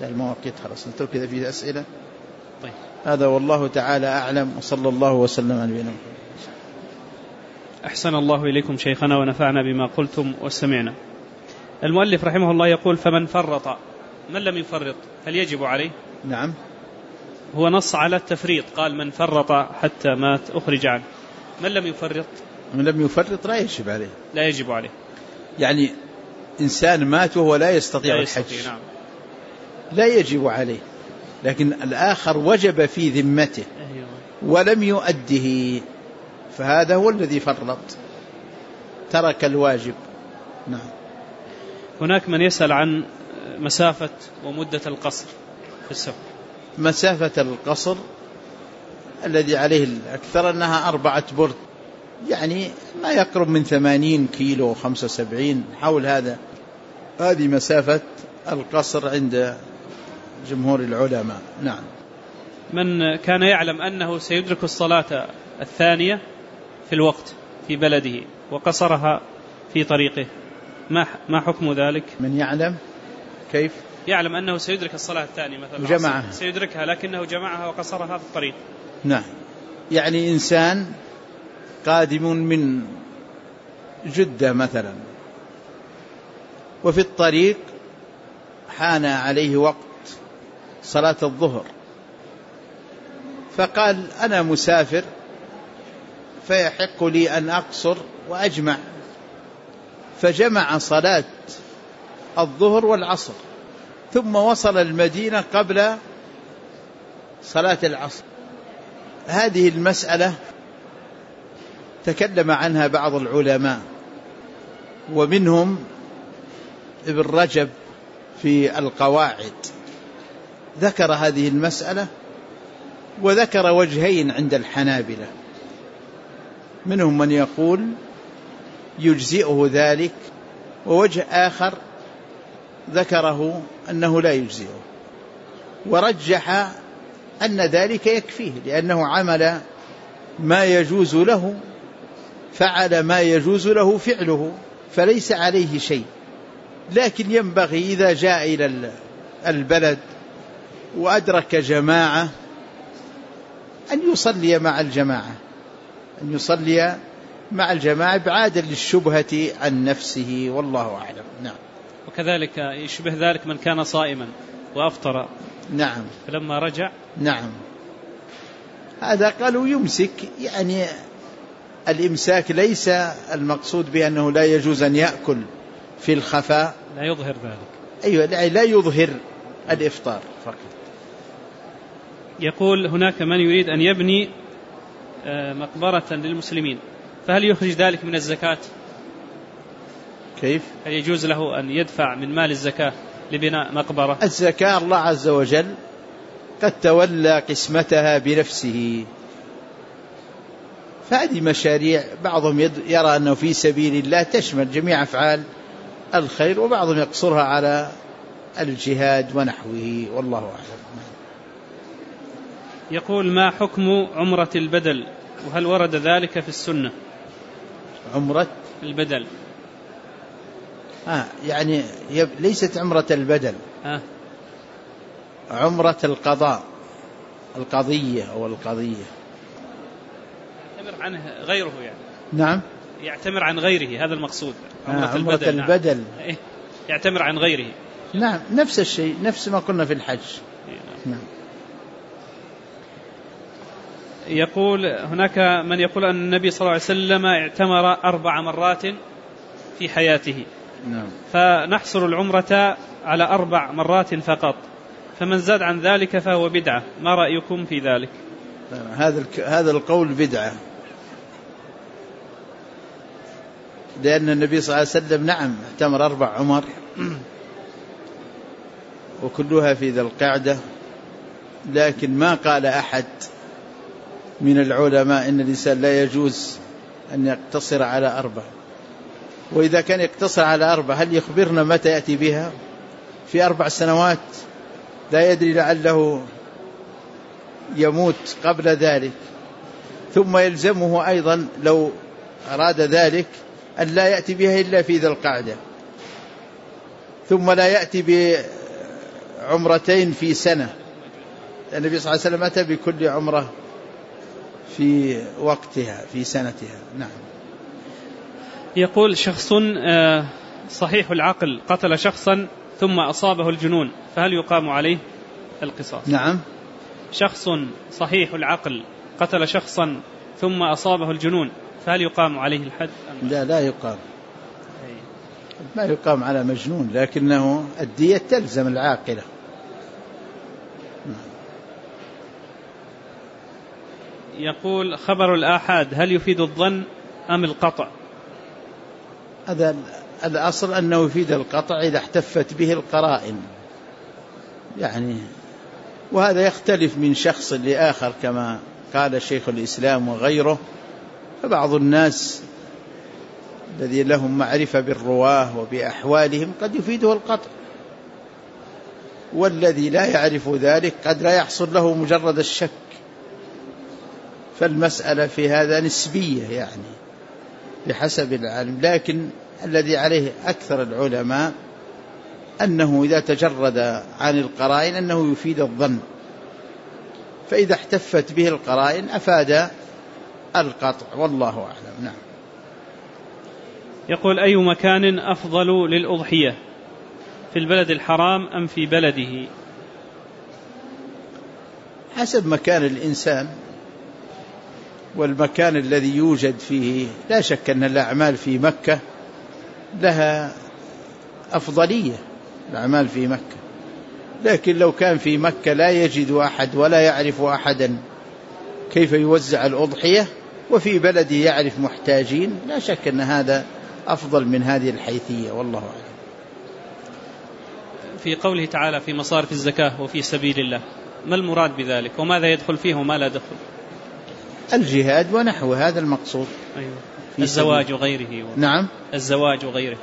المواقيت خلاص نترك إذا في أسئلة. طيب. هذا والله تعالى أعلم، وصلى الله وسلم على نبينا. أحسن الله إليكم شيخنا ونفعنا بما قلتم وسمعنا. المؤلف رحمه الله يقول: فمن فرط، من لم يفرط هل يجب عليه؟ نعم، هو نص على التفريط، قال من فرط حتى مات أخرج عنه. من لم يفرط؟ من لم يفرط لا يجب عليه. لا يجب عليه، يعني إنسان مات وهو لا يستطيع الحج، نعم. لا يجب عليه، لكن الآخر وجب في ذمته ولم يؤده، فهذا هو الذي فرط، ترك الواجب. نعم. هناك من يسأل عن مسافة ومدة القصر في السفر. مسافة القصر الذي عليه الأكثر أنها 4 برد، يعني ما يقرب من 80 كيلو 75 حول هذا. هذه مسافة القصر عند جمهور العلماء. نعم. من كان يعلم أنه سيدرك الصلاة الثانية في الوقت في بلده وقصرها في طريقه، ما حكم ذلك؟ من يعلم كيف؟ يعلم أنه سيدرك الصلاة الثانية مثلا جمعها، سيدركها لكنه جمعها وقصرها في الطريق. نعم. يعني إنسان قادم من جدة مثلا وفي الطريق حان عليه وقت صلاة الظهر، فقال أنا مسافر فيحق لي أن أقصر وأجمع، فجمع صلاة الظهر والعصر ثم وصل المدينة قبل صلاة العصر. هذه المسألة تكلم عنها بعض العلماء، ومنهم ابن رجب في القواعد ذكر هذه المسألة، وذكر وجهين عند الحنابلة، منهم من يقول يجزئه ذلك، ووجه آخر ذكره أنه لا يجزئه، ورجح أن ذلك يكفيه لأنه عمل ما يجوز له، فعل ما يجوز له فعله، فليس عليه شيء. لكن ينبغي إذا جاء إلى البلد وأدرك جماعة أن يصلي مع الجماعة إبعادا للشبهة عن نفسه، والله أعلم. نعم. وكذلك يشبه ذلك من كان صائما وأفطر، نعم، فلما رجع، نعم، هذا قالوا يمسك، يعني الإمساك ليس المقصود بأنه لا يجوز أن يأكل في الخفاء، لا يظهر ذلك. أيوة، لا يظهر الإفطار فقط. يقول هناك من يريد أن يبني مقبرة للمسلمين، فهل يخرج ذلك من الزكاة؟ كيف؟ هل يجوز له أن يدفع من مال الزكاة لبناء مقبرة؟ الزكاة الله عز وجل قد تولى قسمتها بنفسه، فهذه مشاريع بعضهم يرى أنه في سبيل الله تشمل جميع أفعال الخير، وبعضهم يقصرها على الجهاد ونحوه، والله أعلم. يقول ما حكم عمرة البدل، وهل ورد ذلك في السنة؟ عمرة البدل يعني ليست عمرة البدل، عمرة القضاء، القضية أو القضية، يعتمر عنه غيره يعني. نعم، يعتمر عن غيره، هذا المقصود. عمرة البدل. نعم. يعتمر عن غيره. نعم، نفس الشيء، نفس ما قلنا في الحج. نعم. يقول هناك من يقول أن النبي صلى الله عليه وسلم اعتمر 4 مرات في حياته. نعم. فنحصر العمرة على 4 مرات فقط، فمن زاد عن ذلك فهو بدعة، ما رأيكم في ذلك؟ هذا القول بدعة، لأن النبي صلى الله عليه وسلم نعم اعتمر 4 عمر وكلها في ذي القعدة، لكن ما قال أحد من العلماء إن الإنسان لا يجوز أن يقتصر على 4. وإذا كان يقتصر على 4 هل يخبرنا متى يأتي بها؟ في 4 سنوات، لا يدري لعله يموت قبل ذلك، ثم يلزمه أيضا لو أراد ذلك أن لا يأتي بها إلا في ذي القعدة، ثم لا يأتي عمرتين في سنة. النبي صلى الله عليه وسلم أتى بكل عمرة في وقتها في سنتها. نعم. يقول شخص صحيح العقل قتل شخصا ثم أصابه الجنون، فهل يقام عليه القصاص؟ نعم. شخص صحيح العقل قتل شخصا ثم أصابه الجنون، فهل يقام عليه الحد؟ لا يقام، ما يقام على مجنون، لكنه الدية تلزم العاقلة. يقول خبر الآحاد هل يفيد الظن أم القطع؟ هذا الأصل أنه يفيد القطع إذا احتفت به القرائن يعني، وهذا يختلف من شخص لآخر كما قال شيخ الإسلام وغيره. فبعض الناس الذي لهم معرفة بالرواه وبأحوالهم قد يفيده القطع، والذي لا يعرف ذلك قد لا يحصل له مجرد الشك. فالمسألة في هذا نسبية يعني بحسب العالم، لكن الذي عليه أكثر العلماء أنه إذا تجرد عن القرائن أنه يفيد الظن، فإذا احتفت به القرائن أفاد القطع، والله أعلم. نعم. يقول أي مكان أفضل للأضحية، في البلد الحرام أم في بلده؟ حسب مكان الإنسان والمكان الذي يوجد فيه. لا شك أن الأعمال في مكة لها أفضلية، الأعمال في مكة، لكن لو كان في مكة لا يجد أحد ولا يعرف أحدا كيف يوزع الأضحية، وفي بلده يعرف محتاجين، لا شك أن هذا أفضل من هذه الحيثية، والله أعلم. في قوله تعالى في مصارف الزكاة وفي سبيل الله، ما المراد بذلك وماذا يدخل فيه وما لا يدخل؟ الجهاد ونحو هذا المقصود. أيوة. الزواج وغيره نعم. الزواج وغيره.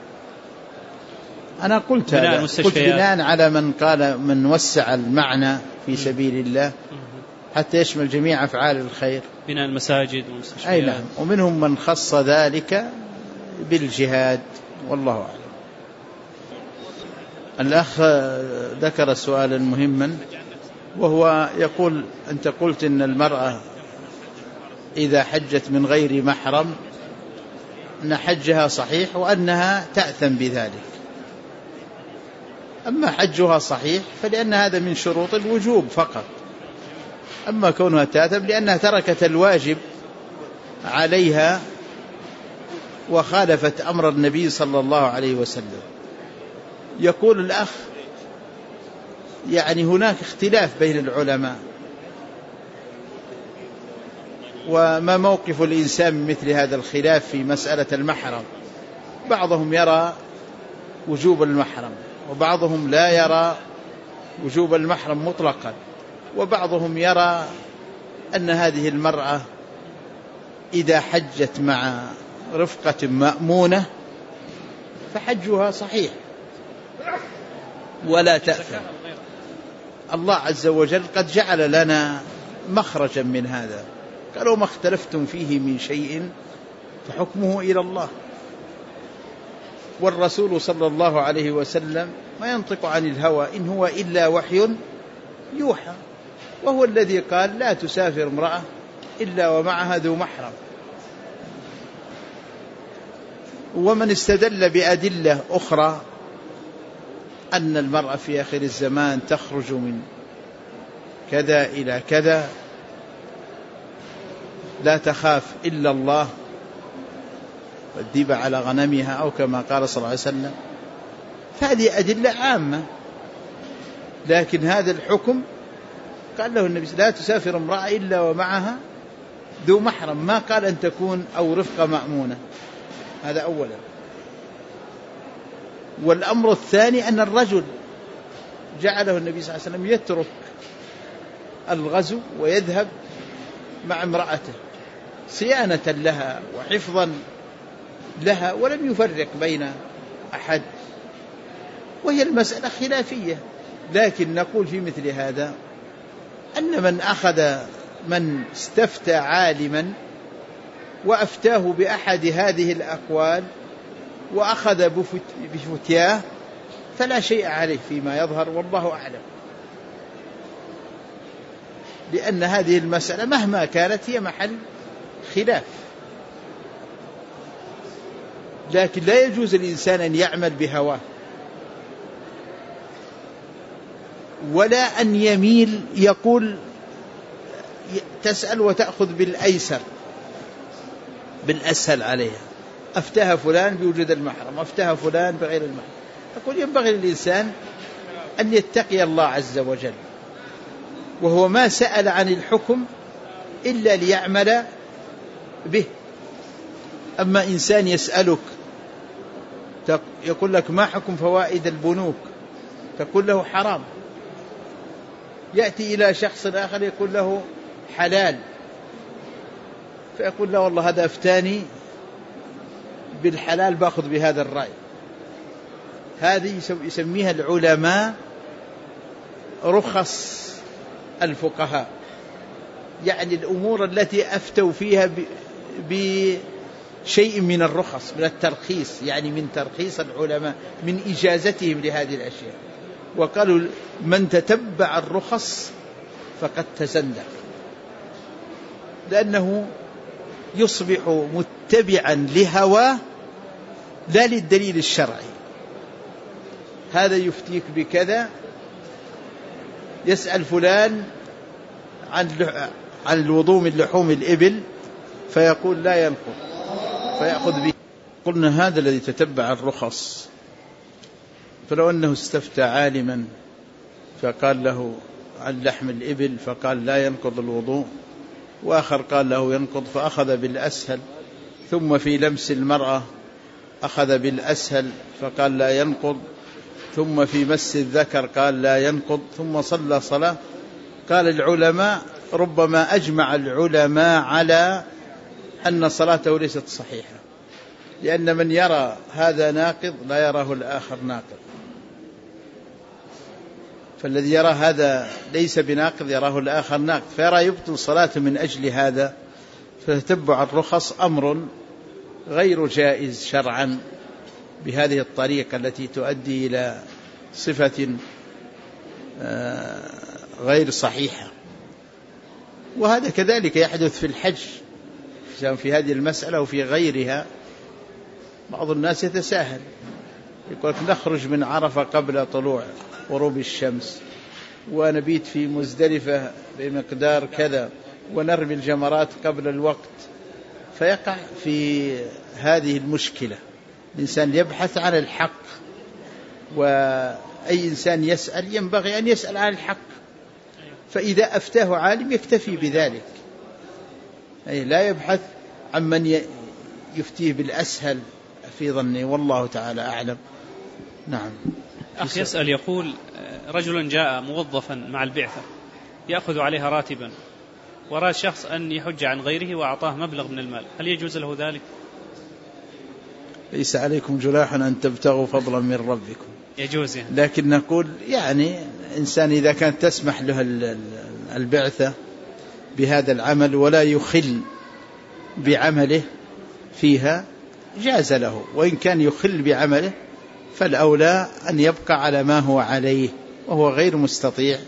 أنا قلت بناء على من قال من وسع المعنى في سبيل الله حتى يشمل جميع أفعال الخير، بناء المساجد والمستشفيات. أي نعم. ومنهم من خص ذلك بالجهاد، والله أعلم. الأخ ذكر سؤالا مهما، وهو يقول أنت قلت إن المرأة إذا حجت من غير محرم أن حجها صحيح وأنها تأثم بذلك. أما حجها صحيح فلأن هذا من شروط الوجوب فقط، أما كونها تأثم لأنها تركت الواجب عليها وخالفت أمر النبي صلى الله عليه وسلم. يقول الأخ يعني هناك اختلاف بين العلماء، وما موقف الإنسان من مثل هذا الخلاف في مسألة المحرم؟ بعضهم يرى وجوب المحرم، وبعضهم لا يرى وجوب المحرم مطلقا، وبعضهم يرى أن هذه المرأة إذا حجت مع رفقة مأمونة فحجها صحيح ولا تأثم. الله عز وجل قد جعل لنا مخرجا من هذا، قالوا ما اختلفتم فيه من شيء فحكمه إلى الله. والرسول صلى الله عليه وسلم ما ينطق عن الهوى إن هو إلا وحي يوحى، وهو الذي قال لا تسافر امرأة إلا ومعها ذو محرم. ومن استدل بأدلة أخرى أن المرأة في آخر الزمان تخرج من كذا إلى كذا لا تخاف إلا الله والذئب على غنمها، أو كما قال صلى الله عليه وسلم، فهذه أدلة عامة. لكن هذا الحكم قال له النبي لا تسافر امرأة إلا ومعها ذو محرم، ما قال أن تكون أو رفقة مأمونة. هذا أولا. والأمر الثاني أن الرجل جعله النبي صلى الله عليه وسلم يترك الغزو ويذهب مع امرأته صيانة لها وحفظا لها، ولم يفرق بين أحد، وهي المسألة خلافية. لكن نقول في مثل هذا أن من استفتى عالما وأفتاه بأحد هذه الأقوال وأخذ بفتياه فلا شيء عليه فيما يظهر، والله أعلم، لأن هذه المسألة مهما كانت هي محل خلاف. لكن لا يجوز الإنسان أن يعمل بهواه، ولا أن يميل يقول تسأل وتأخذ بالأيسر بالأسهل عليها، أفتها فلان بوجود المحرم، أفتها فلان بغير المحرم. أقول ينبغي للإنسان أن يتقي الله عز وجل، وهو ما سأل عن الحكم إلا ليعمل به. أما إنسان يسألك يقول لك ما حكم فوائد البنوك، تقول له حرام، يأتي إلى شخص آخر يقول له حلال، فيقول له والله هذا أفتاني بالحلال باخذ بهذا الرأي. هذه يسميها العلماء رخص الفقهاء، يعني الأمور التي أفتوا فيها بشيء من الرخص، من الترخيص، يعني من ترخيص العلماء، من إجازتهم لهذه الأشياء. وقالوا من تتبع الرخص فقد تزندق، لأنه يصبح متبعا لهواه لا للدليل الشرعي. هذا يفتيك بكذا، يسأل فلان عن الوضوء من لحوم الإبل فيقول لا ينقض فيأخذ به. قلنا هذا الذي تتبع الرخص، فلو أنه استفتى عالما فقال له عن لحم الإبل فقال لا ينقض الوضوء، وآخر قال له ينقض فأخذ بالأسهل، ثم في لمس المرأة أخذ بالأسهل فقال لا ينقض، ثم في مس الذكر قال لا ينقض، ثم صلى صلاة. قال العلماء ربما أجمع العلماء على أن صلاته ليست صحيحة، لأن من يرى هذا ناقض لا يراه الآخر ناقض، فالذي يرى هذا ليس بناقض يراه الآخر ناقض، فيرى يبطل صلاته من أجل هذا. فتتبع الرخص أمر غير جائز شرعا بهذه الطريقة التي تؤدي إلى صفة غير صحيحة. وهذا كذلك يحدث في الحج، في هذه المسألة وفي غيرها. بعض الناس يتساهل، يقول نخرج من عرفة قبل طلوع غروب الشمس، ونبيت في مزدلفة بمقدار كذا، ونرمي الجمرات قبل الوقت، فيقع في هذه المشكلة. الإنسان يبحث عن الحق، وأي إنسان يسأل ينبغي أن يسأل عن الحق، فإذا أفتاه عالم يكتفي بذلك، أي لا يبحث عن من يفتيه بالأسهل في ظنه، والله تعالى أعلم. نعم. أخ يسأل يقول رجل جاء موظفا مع البعثة يأخذ عليها راتبا، ورأى شخص أن يحج عن غيره وأعطاه مبلغ من المال، هل يجوز له ذلك؟ ليس عليكم جناح أن تبتغوا فضلا من ربكم، يجوز يعني. لكن نقول يعني إنسان إذا كانت تسمح له البعثة بهذا العمل ولا يخل بعمله فيها جاز له، وإن كان يخل بعمله فالأولى أن يبقى على ما هو عليه وهو غير مستطيع،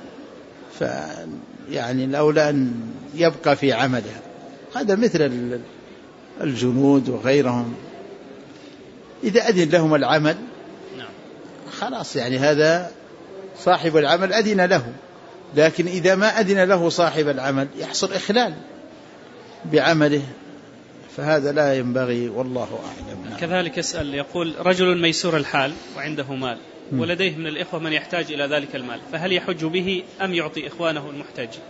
فيعني الأولى أن يبقى في عمله. هذا مثل الجنود وغيرهم، إذا أذن لهم العمل خلاص، يعني هذا صاحب العمل أذن له، لكن إذا ما أذن له صاحب العمل يحصل إخلال بعمله، فهذا لا ينبغي، والله أعلم. كذلك يسأل يقول رجل ميسور الحال وعنده مال ولديه من الإخوة من يحتاج إلى ذلك المال، فهل يحج به أم يعطي إخوانه المحتاجين؟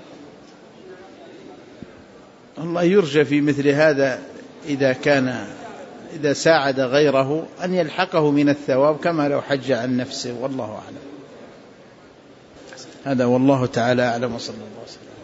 الله يرجى في مثل هذا إذا ساعد غيره أن يلحقه من الثواب كما لو حج عن نفسه، والله أعلم. هذا والله تعالى أعلم، وصلى الله عليه وسلم.